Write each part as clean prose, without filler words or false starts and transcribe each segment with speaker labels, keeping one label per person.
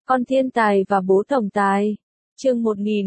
Speaker 1: Con thiên tài và bố tổng tài. Chương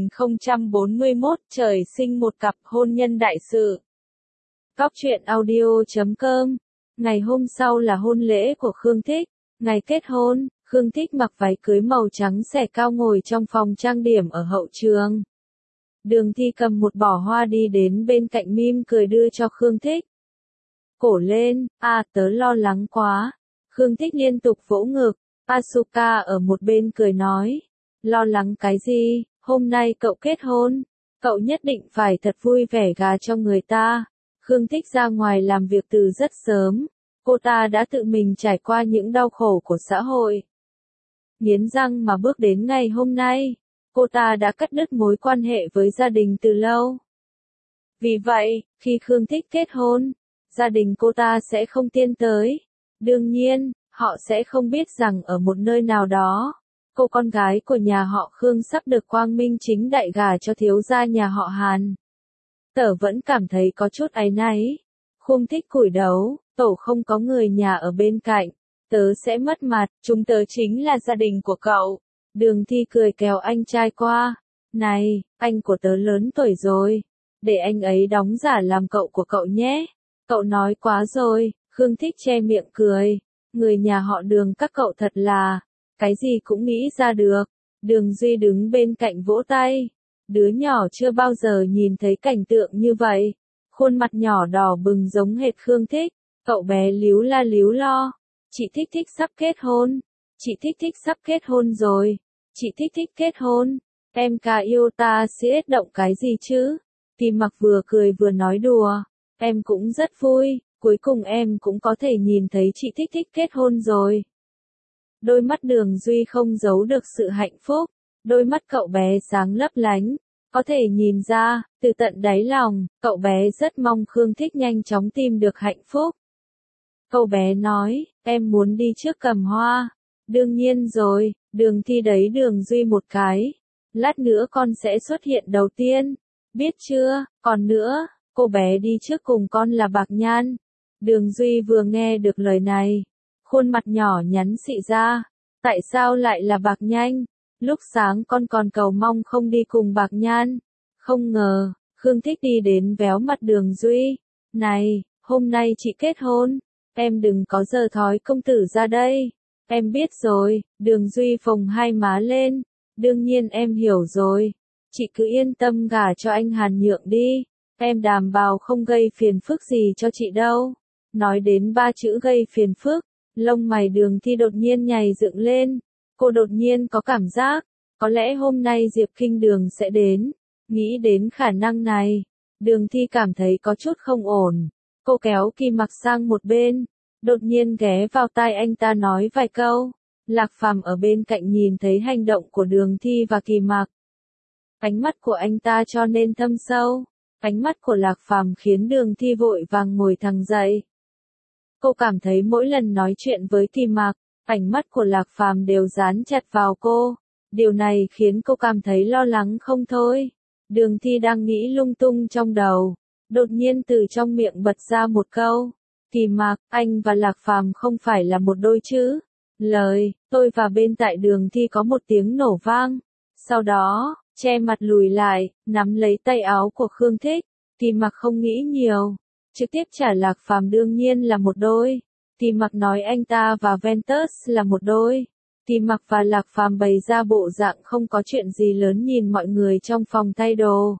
Speaker 1: 1041, trời sinh một cặp hôn nhân đại sự. Góc truyện audio.com. Ngày hôm sau là hôn lễ của Khương Thích. Ngày kết hôn, Khương Thích mặc váy cưới màu trắng xẻ cao ngồi trong phòng trang điểm ở hậu trường. Đường Thi cầm một bó hoa đi đến bên cạnh mỉm cười đưa cho Khương Thích. Cổ lên, tớ lo lắng quá. Khương Thích liên tục vỗ ngực. Asuka ở một bên cười nói. Lo lắng cái gì, hôm nay cậu kết hôn. Cậu nhất định phải thật vui vẻ gà cho người ta. Khương Thích ra ngoài làm việc từ rất sớm. Cô ta đã tự mình trải qua những đau khổ của xã hội. Nghiến răng mà bước đến ngày hôm nay. Cô ta đã cắt đứt mối quan hệ với gia đình từ lâu. Vì vậy, khi Khương Thích kết hôn, gia đình cô ta sẽ không tiến tới. Đương nhiên, họ sẽ không biết rằng ở một nơi nào đó, cô con gái của nhà họ Khương sắp được quang minh chính đại gả cho thiếu gia nhà họ Hàn. Tớ vẫn cảm thấy có chút áy náy. Khương Thích cúi đầu, tổ không có người nhà ở bên cạnh. Tớ sẽ mất mặt, chúng tớ chính là gia đình của cậu. Đường Thi cười kéo anh trai qua. Này, anh của tớ lớn tuổi rồi. Để anh ấy đóng giả làm cậu của cậu nhé. Cậu nói quá rồi, Khương Thích che miệng cười. Người nhà họ Đường các cậu thật là, cái gì cũng nghĩ ra được. Đường Duy đứng bên cạnh vỗ tay. Đứa nhỏ chưa bao giờ nhìn thấy cảnh tượng như vậy. Khuôn mặt nhỏ đỏ bừng giống hệt Khương Thích. Cậu bé líu la líu lo. Chị Thích Thích sắp kết hôn. Chị Thích Thích sắp kết hôn rồi. Chị Thích Thích kết hôn. Em cả yêu ta sẽ động cái gì chứ? Kỳ Mặc vừa cười vừa nói đùa. Em cũng rất vui. Cuối cùng em cũng có thể nhìn thấy chị Thích Thích kết hôn rồi. Đôi mắt Đường Duy không giấu được sự hạnh phúc. Đôi mắt cậu bé sáng lấp lánh. Có thể nhìn ra, từ tận đáy lòng, cậu bé rất mong Khương Thích nhanh chóng tìm được hạnh phúc. Cậu bé nói, em muốn đi trước cầm hoa. Đương nhiên rồi, Đường Thi đẩy Đường Duy một cái. Lát nữa con sẽ xuất hiện đầu tiên. Biết chưa, còn nữa, cô bé đi trước cùng con là Bạc Nhan. Đường Duy vừa nghe được lời này, khuôn mặt nhỏ nhắn xị ra. Tại sao lại là Bạc Nhan? Lúc sáng con còn cầu mong không đi cùng Bạc Nhan. Không ngờ, Khương Thích đi đến véo mặt Đường Duy. Này, hôm nay chị kết hôn. Em đừng có giở thói công tử ra đây. Em biết rồi, Đường Duy phồng hai má lên. Đương nhiên em hiểu rồi. Chị cứ yên tâm gả cho anh Hàn Nhượng đi. Em đảm bảo không gây phiền phức gì cho chị đâu. Nói đến ba chữ gây phiền phức, lông mày Đường Thi đột nhiên nhảy dựng lên. Cô đột nhiên có cảm giác, có lẽ hôm nay Diệp Kinh Đường sẽ đến. Nghĩ đến khả năng này, Đường Thi cảm thấy có chút không ổn. Cô kéo Kỳ Mặc sang một bên, đột nhiên ghé vào tai anh ta nói vài câu. Lạc Phàm ở bên cạnh nhìn thấy hành động của Đường Thi và Kỳ Mặc. Ánh mắt của anh ta cho nên thâm sâu. Ánh mắt của Lạc Phàm khiến Đường Thi vội vàng ngồi thẳng dậy. Cô cảm thấy mỗi lần nói chuyện với Kỳ Mặc, ánh mắt của Lạc Phàm đều dán chặt vào cô. Điều này khiến cô cảm thấy lo lắng không thôi. Đường Thi đang nghĩ lung tung trong đầu. Đột nhiên từ trong miệng bật ra một câu. Kỳ Mặc, anh và Lạc Phàm không phải là một đôi chứ? Lời, tôi và bên tại Đường Thi có một tiếng nổ vang. Sau đó, che mặt lùi lại, nắm lấy tay áo của Khương Thích. Kỳ Mặc không nghĩ nhiều. Trực tiếp trả Lạc Phàm đương nhiên là một đôi. Kỳ Mặc nói anh ta và Ventus là một đôi. Kỳ Mặc và Lạc Phàm bày ra bộ dạng không có chuyện gì lớn nhìn mọi người trong phòng thay đồ.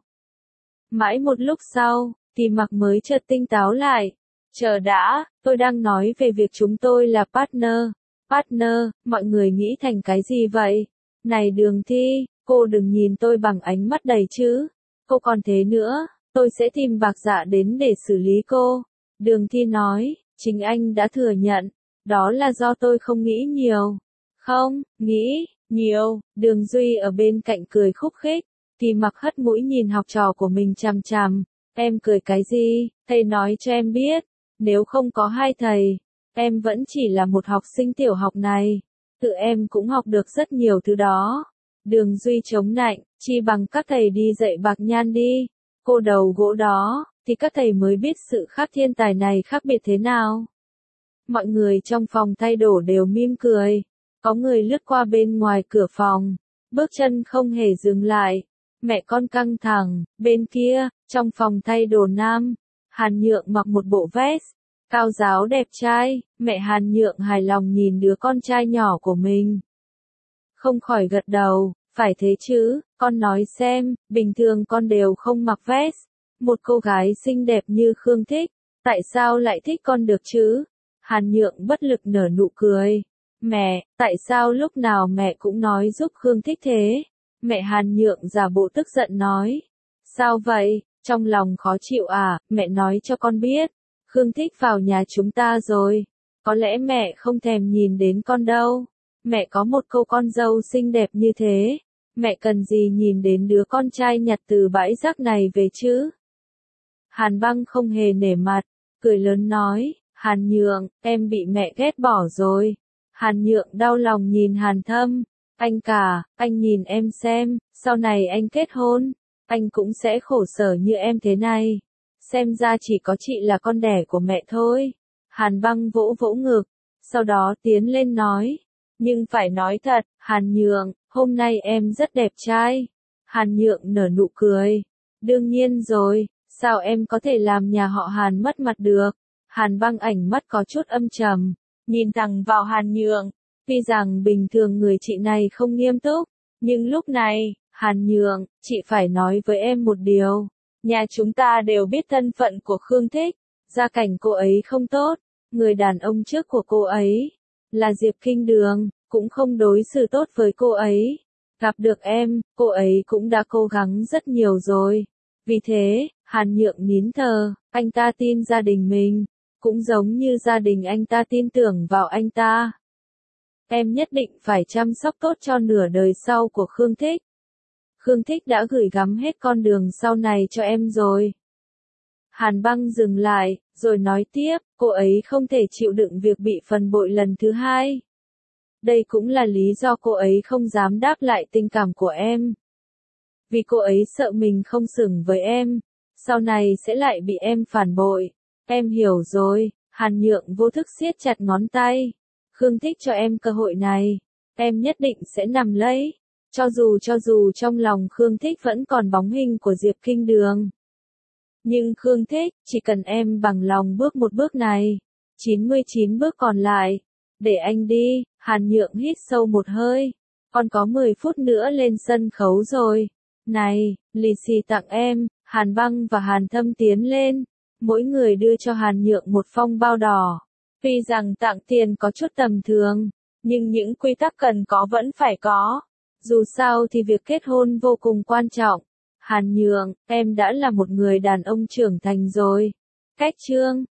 Speaker 1: Mãi một lúc sau, Kỳ Mặc mới chợt tinh táo lại. Chờ đã, tôi đang nói về việc chúng tôi là partner. Partner, mọi người nghĩ thành cái gì vậy? Này Đường Thi, cô đừng nhìn tôi bằng ánh mắt đầy chứ. Cô còn thế nữa, tôi sẽ tìm Bạc Dạ đến để xử lý cô. Đường Thi nói, chính anh đã thừa nhận. Đó là do tôi không nghĩ nhiều. Không, nghĩ nhiều. Đường Duy ở bên cạnh cười khúc khích. Kỳ Mặc hất mũi nhìn học trò của mình chằm chằm. Em cười cái gì? Thầy nói cho em biết. Nếu không có hai thầy, em vẫn chỉ là một học sinh tiểu học này. Tự em cũng học được rất nhiều thứ đó. Đường Duy chống nạnh, chi bằng các thầy đi dạy Bạc Nhan đi. Cô đầu gỗ đó, thì các thầy mới biết sự khác thiên tài này khác biệt thế nào. Mọi người trong phòng thay đồ đều mỉm cười. Có người lướt qua bên ngoài cửa phòng, bước chân không hề dừng lại. Mẹ con căng thẳng, bên kia, trong phòng thay đồ nam, Hàn Nhượng mặc một bộ vest, cao ráo đẹp trai, mẹ Hàn Nhượng hài lòng nhìn đứa con trai nhỏ của mình. Không khỏi gật đầu, phải thế chứ, con nói xem, bình thường con đều không mặc vest. Một cô gái xinh đẹp như Khương Thích, tại sao lại thích con được chứ? Hàn Nhượng bất lực nở nụ cười. Mẹ, tại sao lúc nào mẹ cũng nói giúp Khương Thích thế? Mẹ Hàn Nhượng giả bộ tức giận nói. Sao vậy, trong lòng khó chịu à, mẹ nói cho con biết. Khương Thích vào nhà chúng ta rồi. Có lẽ mẹ không thèm nhìn đến con đâu. Mẹ có một cô con dâu xinh đẹp như thế. Mẹ cần gì nhìn đến đứa con trai nhặt từ bãi rác này về chứ? Hàn Băng không hề nể mặt, cười lớn nói, Hàn Nhượng, em bị mẹ ghét bỏ rồi. Hàn Nhượng đau lòng nhìn Hàn Thâm, anh cả, anh nhìn em xem, sau này anh kết hôn, anh cũng sẽ khổ sở như em thế này. Xem ra chỉ có chị là con đẻ của mẹ thôi. Hàn Băng vỗ vỗ ngực, sau đó tiến lên nói, nhưng phải nói thật, Hàn Nhượng, hôm nay em rất đẹp trai. Hàn Nhượng nở nụ cười, đương nhiên rồi. Sao em có thể làm nhà họ Hàn mất mặt được? Hàn Băng ảnh mắt có chút âm trầm, nhìn thẳng vào Hàn Nhượng. Tuy rằng bình thường người chị này không nghiêm túc, nhưng lúc này, Hàn Nhượng, chị phải nói với em một điều. Nhà chúng ta đều biết thân phận của Khương Thích, gia cảnh cô ấy không tốt. Người đàn ông trước của cô ấy, là Diệp Kinh Đường, cũng không đối xử tốt với cô ấy. Gặp được em, cô ấy cũng đã cố gắng rất nhiều rồi. Vì thế, Hàn Nhượng nín thở, anh ta tin gia đình mình, cũng giống như gia đình anh ta tin tưởng vào anh ta. Em nhất định phải chăm sóc tốt cho nửa đời sau của Khương Thích. Khương Thích đã gửi gắm hết con đường sau này cho em rồi. Hàn Băng dừng lại, rồi nói tiếp, cô ấy không thể chịu đựng việc bị phản bội lần thứ hai. Đây cũng là lý do cô ấy không dám đáp lại tình cảm của em. Vì cô ấy sợ mình không xứng với em, sau này sẽ lại bị em phản bội. Em hiểu rồi, Hàn Nhượng vô thức siết chặt ngón tay. Khương Thích cho em cơ hội này, em nhất định sẽ nắm lấy. Cho dù trong lòng Khương Thích vẫn còn bóng hình của Diệp Kinh Đường. Nhưng Khương Thích, chỉ cần em bằng lòng bước một bước này, 99 bước còn lại, để anh đi. Hàn Nhượng hít sâu một hơi. Còn có 10 phút nữa lên sân khấu rồi. Này, lì xì tặng em. Hàn Băng và Hàn Thâm tiến lên, mỗi người đưa cho Hàn Nhượng một phong bao đỏ. Tuy rằng tặng tiền có chút tầm thường, nhưng những quy tắc cần có vẫn phải có. Dù sao thì việc kết hôn vô cùng quan trọng. Hàn Nhượng, em đã là một người đàn ông trưởng thành rồi. Cách chương